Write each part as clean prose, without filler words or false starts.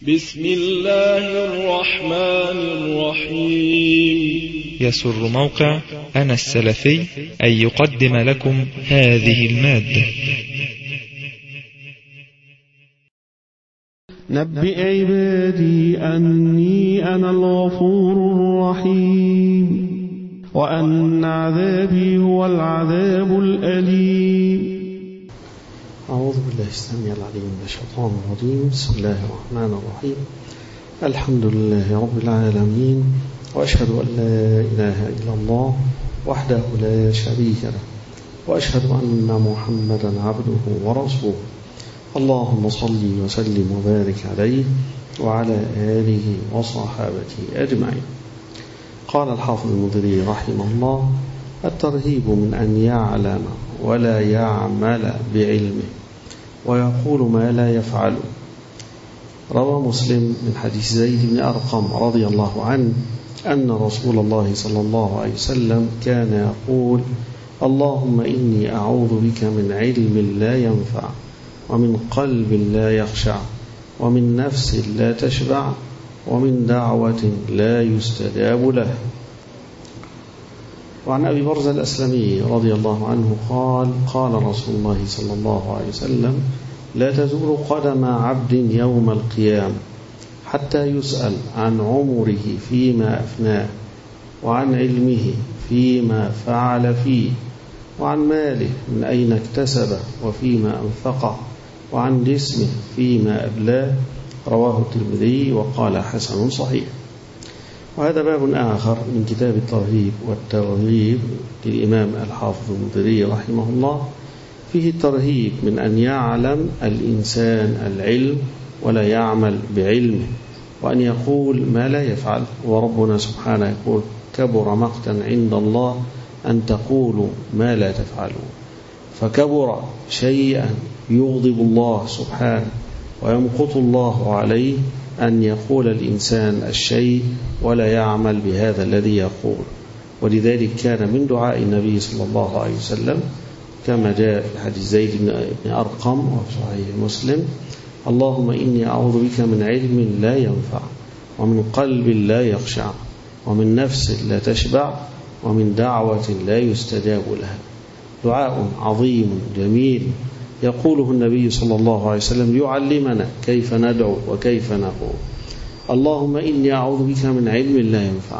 بسم الله الرحمن الرحيم. يسر موقع أنا السلفي أن يقدم لكم هذه المادة. نبئ عبادي أني أنا الغفور الرحيم وأن عذابي هو العذاب الأليم. أعوذ بالله السميع العليم من الشيطان الرجيم. بسم الله الرحمن الرحيم. الحمد لله رب العالمين، وأشهد أن لا إله إلا الله وحده لا شريك له، وأشهد أن محمدا عبده ورسوله. اللهم صل وسلم وبارك عليه وعلى آله وصحابته أجمعين. قال الحافظ المنذري رحمه الله: الترهيب من أن يعلم ولا يعمل بعلمه ويقول ما لا يفعل. روى مسلم من حديث زيد بن أرقم رضي الله عنه أن رسول الله صلى الله عليه وسلم كان يقول: اللهم إني أعوذ بك من علم لا ينفع، ومن قلب لا يخشع، ومن نفس لا تشبع، ومن دعوة لا يستجاب له. وعن أبي برزة الأسلمي رضي الله عنه قال: قال رسول الله صلى الله عليه وسلم: لا تزول قدم عبد يوم القيامة حتى يسأل عن عمره فيما أفناه، وعن علمه فيما فعل فيه، وعن ماله من أين اكتسبه وفيما أنفقه، وعن جسمه فيما أبلاه. رواه الترمذي وقال حسن صحيح. وهذا باب آخر من كتاب الترهيب والترهيب للإمام الحافظ المنذري رحمه الله، فيه الترهيب من أن يعلم الإنسان العلم ولا يعمل بعلمه، وأن يقول ما لا يفعل. وربنا سبحانه يقول: كبر مقتا عند الله أن تقولوا ما لا تفعلون. فكبر شيئا يغضب الله سبحانه ويمقت الله عليه أن يقول الإنسان الشيء ولا يعمل بهذا الذي يقول. ولذلك كان من دعاء النبي صلى الله عليه وسلم كما جاء في حديث زيد بن أرقم وفي صحيح مسلم: اللهم إني أعوذ بك من علم لا ينفع، ومن قلب لا يخشع، ومن نفس لا تشبع، ومن دعوة لا يستجاب لها. دعاء عظيم جميل يقوله النبي صلى الله عليه وسلم ليعلمنا كيف ندعو وكيف نقول. اللهم إني أعوذ بك من علم لا ينفع.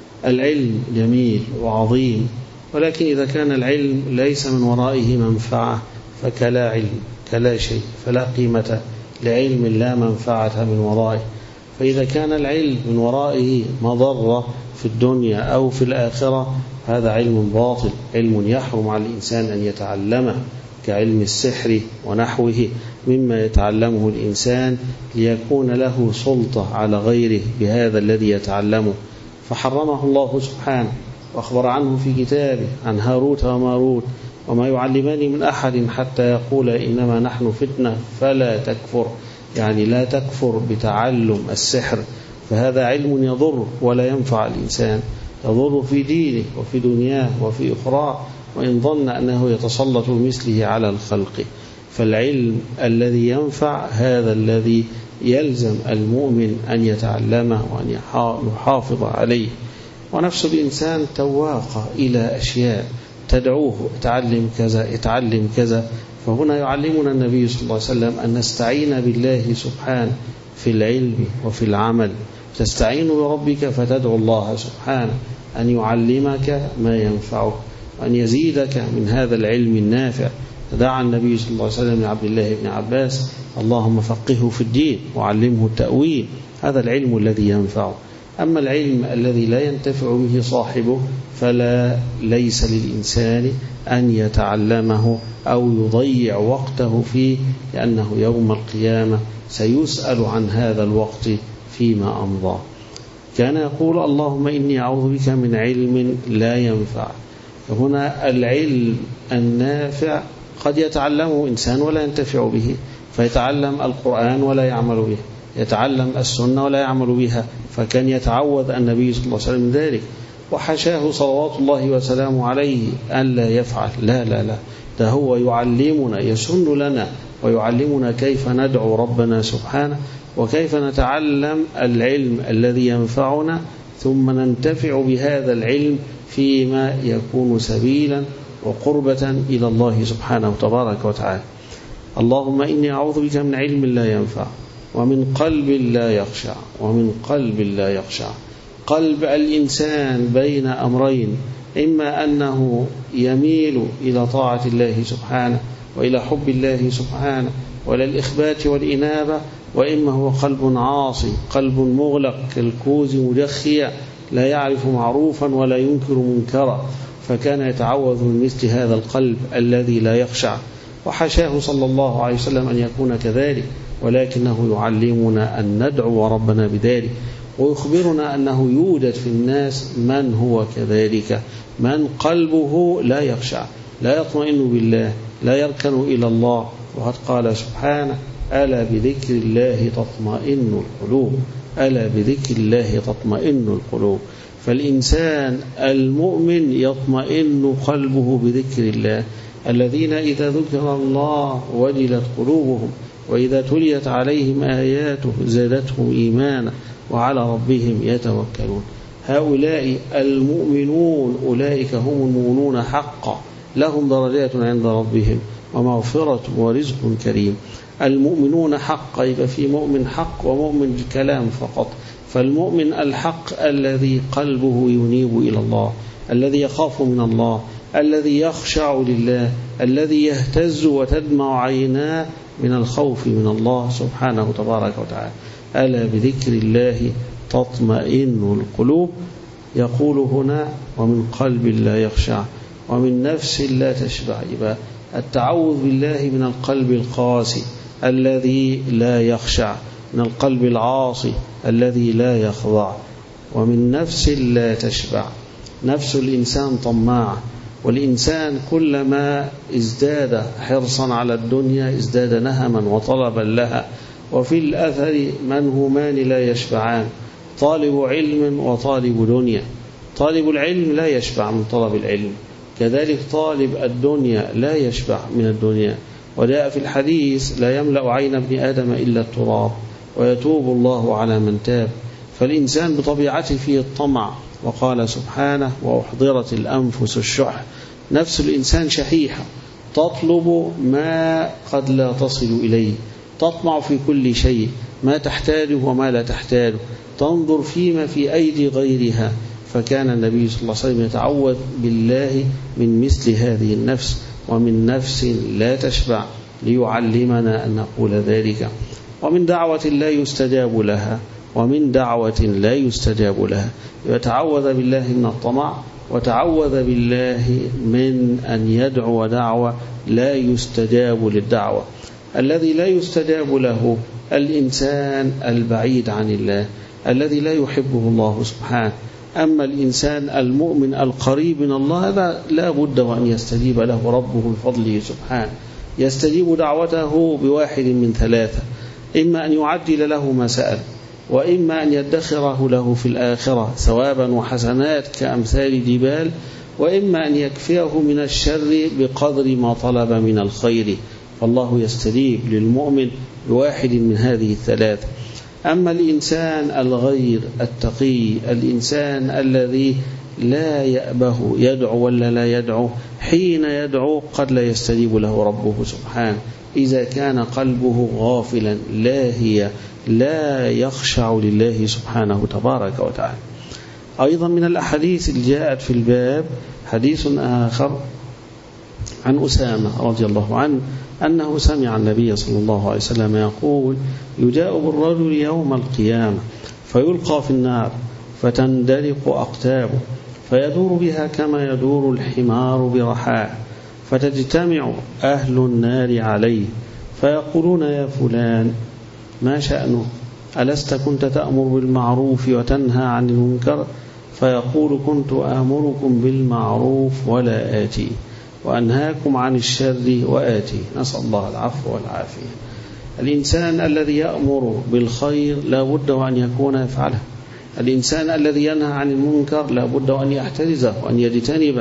العلم جميل وعظيم، ولكن إذا كان العلم ليس من ورائه منفعة فكلا علم، كلا شيء، فلا قيمة لعلم لا منفعة من ورائه. فإذا كان العلم من ورائه مضرة في الدنيا أو في الآخرة هذا علم باطل، علم يحرم على الإنسان أن يتعلمه، كعلم السحر ونحوه مما يتعلمه الإنسان ليكون له سلطة على غيره بهذا الذي يتعلمه، فحرمه الله سبحانه وأخبر عنه في كتابه عن هاروت وماروت: وما يعلمان من أحد حتى يقول إنما نحن فتنة فلا تكفر، يعني لا تكفر بتعلم السحر. فهذا علم يضر ولا ينفع الإنسان، يضر في دينه وفي دنياه وفي أخرى، وإن ظن أنه يتسلط بمثله على الخلق. فالعلم الذي ينفع هذا الذي يلزم المؤمن أن يتعلمه وأن يحافظ عليه. ونفس الإنسان تواقع إلى أشياء تدعوه: اتعلم كذا، اتعلم كذا. فهنا يعلمنا النبي صلى الله عليه وسلم أن نستعين بالله سبحانه في العلم وفي العمل. تستعين بربك فتدعو الله سبحانه أن يعلمك ما ينفعك وأن يزيدك من هذا العلم النافع. دعا النبي صلى الله عليه وسلم لعبد الله بن عباس: اللهم فقهه في الدين وعلمه التأويل. هذا العلم الذي ينفع. أما العلم الذي لا ينتفع به صاحبه فلا ليس للإنسان أن يتعلمه أو يضيع وقته فيه، لأنه يوم القيامة سيسأل عن هذا الوقت فيما أمضى. كان يقول: اللهم إني أعوذ بك من علم لا ينفع. هنا العلم النافع قد يتعلمه إنسان ولا ينتفع به، فيتعلم القرآن ولا يعمل به، يتعلم السنة ولا يعمل بها، فكان يتعوذ النبي صلى الله عليه وسلم من ذلك. وحشاه صلوات الله وسلامه عليه ألا يفعل. لا لا لا، ده هو يعلمنا، يسن لنا ويعلمنا كيف ندعو ربنا سبحانه وكيف نتعلم العلم الذي ينفعنا ثم ننتفع بهذا العلم فيما يكون سبيلا وقربة إلى الله سبحانه تبارك وتعالى. اللهم إني أعوذ بك من علم لا ينفع ومن قلب لا يخشع ومن قلب لا يخشع. قلب الإنسان بين أمرين، إما أنه يميل إلى طاعة الله سبحانه وإلى حب الله سبحانه وإلى الإخبات والإنابة، وإما هو قلب عاصي، قلب مغلق كالكوز مدخيا لا يعرف معروفا ولا ينكر منكرا، فكان يتعوذ من مثل هذا القلب الذي لا يخشع. وحشاه صلى الله عليه وسلم أن يكون كذلك، ولكنه يعلمنا أن ندعو ربنا بذلك، ويخبرنا أنه يوجد في الناس من هو كذلك، من قلبه لا يخشع، لا يطمئن بالله، لا يركن إلى الله. وقد قال سبحانه: ألا بذكر الله تطمئن القلوب، ألا بذكر الله تطمئن القلوب. فالإنسان المؤمن يطمئن قلبه بذكر الله. الذين إذا ذكر الله وجلت قلوبهم وإذا تليت عليهم آياته زادتهم إيمانا وعلى ربهم يتوكلون. هؤلاء المؤمنون أولئك هم المؤمنون حقا، لهم درجات عند ربهم ومغفرة ورزق كريم. المؤمنون حقا، يبقى في مؤمن حق ومؤمن بالكلام فقط. فالمؤمن الحق الذي قلبه ينيب إلى الله، الذي يخاف من الله، الذي يخشع لله، الذي يهتز وتدمع عيناه من الخوف من الله سبحانه تبارك وتعالى. ألا بذكر الله تطمئن القلوب. يقول هنا: ومن قلب لا يخشع ومن نفس لا تشبع. يبقى التعوذ بالله من القلب القاسي الذي لا يخشع، من القلب العاصي الذي لا يخضع، ومن نفس لا تشبع. نفس الإنسان طماعة، والإنسان كلما ازداد حرصا على الدنيا ازداد نهما وطلبا لها. وفي الأثر منهمان لا يشبعان: طالب علم وطالب دنيا. طالب العلم لا يشبع من طلب العلم، كذلك طالب الدنيا لا يشبع من الدنيا. وجاء في الحديث: لا يملأ عين ابن آدم إلا التراب ويتوب الله على من تاب. فالإنسان بطبيعته فيه الطمع، وقال سبحانه: وأحضرت الأنفس الشح. نفس الإنسان شحيحة، تطلب ما قد لا تصل إليه، تطمع في كل شيء، ما تحتاجه وما لا تحتاجه، تنظر فيما في أيدي غيرها. فكان النبي صلى الله عليه وسلم يتعوذ بالله من مثل هذه النفس، ومن نفس لا تشبع، ليعلمنا أن نقول ذلك. ومن دعوة لا يستجاب لها، ومن دعوة لا يستجاب لها. يتعوذ بالله من الطمع، وتعوذ بالله من أن يدعو دعوة لا يستجاب للدعوة. الذي لا يستجاب له الإنسان البعيد عن الله، الذي لا يحبه الله سبحانه. أما الإنسان المؤمن القريب من الله، هذا لا بد وأن يستجيب له ربه بفضله سبحانه. يستجيب دعوته بواحد من ثلاثة: إما أن يعجل له ما سأل، وإما أن يدخره له في الآخرة ثوابا وحسنات كأمثال جبال، وإما أن يكفيه من الشر بقدر ما طلب من الخير. فالله يستجيب للمؤمن بواحد من هذه الثلاثة. أما الإنسان الغير التقي، الإنسان الذي لا يأبه يدعو ولا لا يدعو، حين يدعو قد لا يستجيب له ربه سبحانه، إذا كان قلبه غافلا لاهيا لا يخشع لله سبحانه تبارك وتعالى. أيضا من الأحاديث اللي جاءت في الباب حديث آخر عن أسامة رضي الله عنه أنه سمع النبي صلى الله عليه وسلم يقول: يجاء بالرجل يوم القيامة فيلقى في النار فتندلق أقتابه فيدور بها كما يدور الحمار برحاه، فتجتمع أهل النار عليه فيقولون: يا فلان ما شأنه؟ ألست كنت تأمر بالمعروف وتنهى عن المنكر؟ فيقول: كنت آمركم بالمعروف ولا آتي، وأنهاكم عن الشر وآتي. نسأل الله العفو والعافية. الإنسان الذي يأمر بالخير لا بد وأن يكون يفعله. الإنسان الذي ينهى عن المنكر لا بد وأن يحترزه وأن يجتنبه.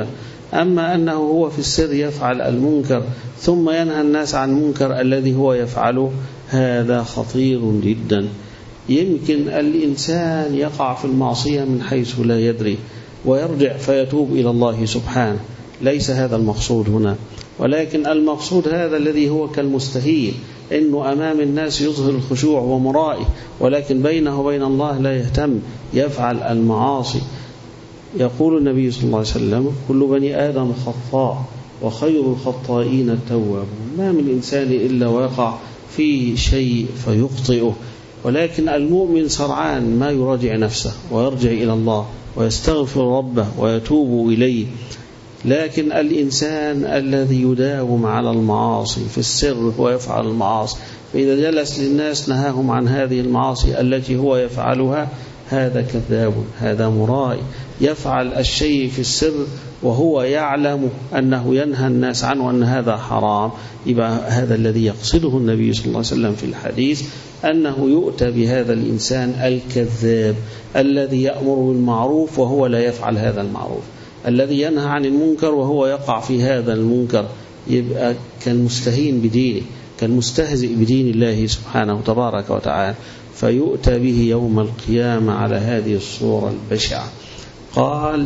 أما أنه هو في السر يفعل المنكر ثم ينهى الناس عن المنكر الذي هو يفعله، هذا خطير جدا. يمكن الإنسان يقع في المعصية من حيث لا يدري ويرجع فيتوب إلى الله سبحانه، ليس هذا المقصود هنا، ولكن المقصود هذا الذي هو كالمستهين، إنه أمام الناس يظهر الخشوع ومرائي، ولكن بينه وبين الله لا يهتم، يفعل المعاصي. يقول النبي صلى الله عليه وسلم: كل بني آدم خطاء وخير الخطائين التوابون. ما من إنسان إلا ويقع فيه شيء فيخطئه، ولكن المؤمن سرعان ما يراجع نفسه ويرجع إلى الله ويستغفر ربه ويتوب إليه. لكن الإنسان الذي يداوم على المعاصي في السر ويفعل المعاصي، فإذا جلس للناس نهاهم عن هذه المعاصي التي هو يفعلها، هذا كذاب، هذا مرائي، يفعل الشيء في السر وهو يعلم أنه ينهى الناس عنه أن هذا حرام. يبقى هذا الذي يقصده النبي صلى الله عليه وسلم في الحديث، أنه يؤتى بهذا الإنسان الكذاب الذي يأمر بالمعروف وهو لا يفعل هذا المعروف، الذي ينهى عن المنكر وهو يقع في هذا المنكر. يبقى كالمستهين بدينه، كالمستهزئ بدين الله سبحانه تبارك وتعالى، فيؤتى به يوم القيامة على هذه الصورة البشعة. قال: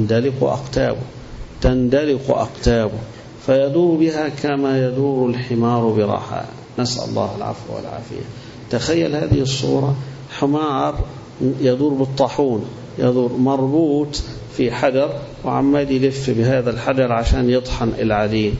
تندلق أقتابه فيدور بها كما يدور الحمار برحى. نسأل الله العفو والعافية. تخيل هذه الصورة، حمار يدور بالطاحون، يدور مربوط في حجر وعمال يلف بهذا الحجر عشان يطحن العجين،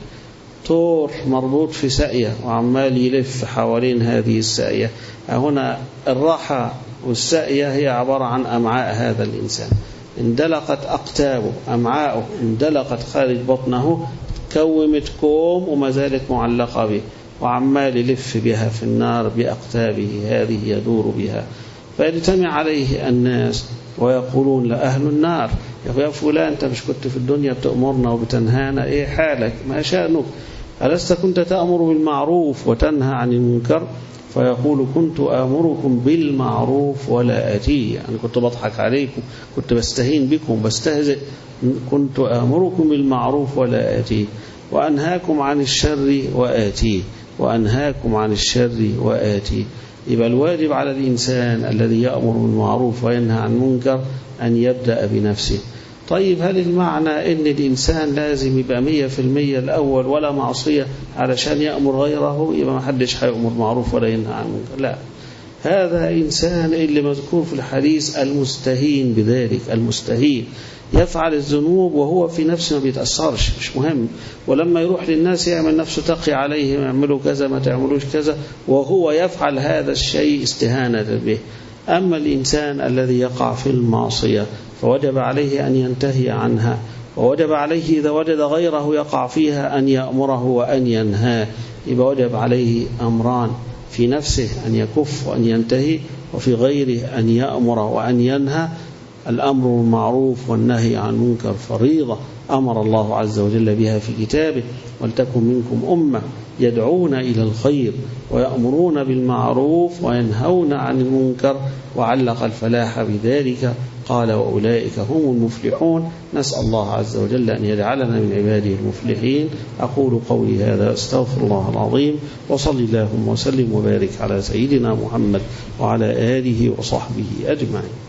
طور مربوط في ساقية وعمال يلف حوالين هذه الساقية. هنا الراحة والساقية هي عبارة عن أمعاء هذا الإنسان، اندلقت أقتابه، أمعاءه اندلقت خارج بطنه، كومت كوم وما زالت معلقة به، وعمال يلف بها في النار بأقتابه هذه يدور بها. فيجتمع عليه الناس ويقولون لأهل النار: يا فلان، أنت مش كنت في الدنيا بتأمرنا وبتنهانا؟ إيه حالك؟ ما شأنك؟ ألست كنت تأمر بالمعروف وتنهى عن المنكر؟ فيقول: كنت آمركم بالمعروف ولا آتيه، يعني كنت بضحك عليكم، كنت بستهين بكم، بستهزئ، كنت آمركم بالمعروف ولا آتيه، وأنهاكم عن الشر وآتيه، وأنهاكم عن الشر وآتيه. يبقى الواجب على الإنسان الذي يأمر بالمعروف وينهى عن المنكر أن يبدأ بنفسه. طيب، هل المعنى أن الإنسان لازم يبقى 100% الأول ولا معصية علشان يأمر غيره؟ يبقى ما حدش هيأمر معروف ولا ينهى عن المنكر؟ لا، هذا إنسان اللي مذكور في الحديث المستهين بذلك، المستهين يفعل الذنوب وهو في نفسه ما بيتأثرش، مش مهم، ولما يروح للناس يعمل نفسه تقي عليهم، يعملوا كذا ما تعملوش كذا، وهو يفعل هذا الشيء استهانة به. أما الإنسان الذي يقع في المعصية فوجب عليه أن ينتهي عنها، ووجب عليه إذا وجد غيره يقع فيها أن يأمره وأن ينهاه. يبقى وجب عليه أمران: في نفسه أن يكف وأن ينتهي، وفي غيره أن يأمر وأن ينهى. الأمر بالمعروف والنهي عن المنكر فريضة أمر الله عز وجل بها في كتابه: ولتكن منكم أمة يدعون إلى الخير ويأمرون بالمعروف وينهون عن المنكر. وعلق الفلاح بذلك قال: وأولئك هم المفلحون. نسأل الله عز وجل أن يجعلنا من عباده المفلحين. أقول قولي هذا، أستغفر الله العظيم، وصل اللهم وسلم وبارك على سيدنا محمد وعلى آله وصحبه أجمعين.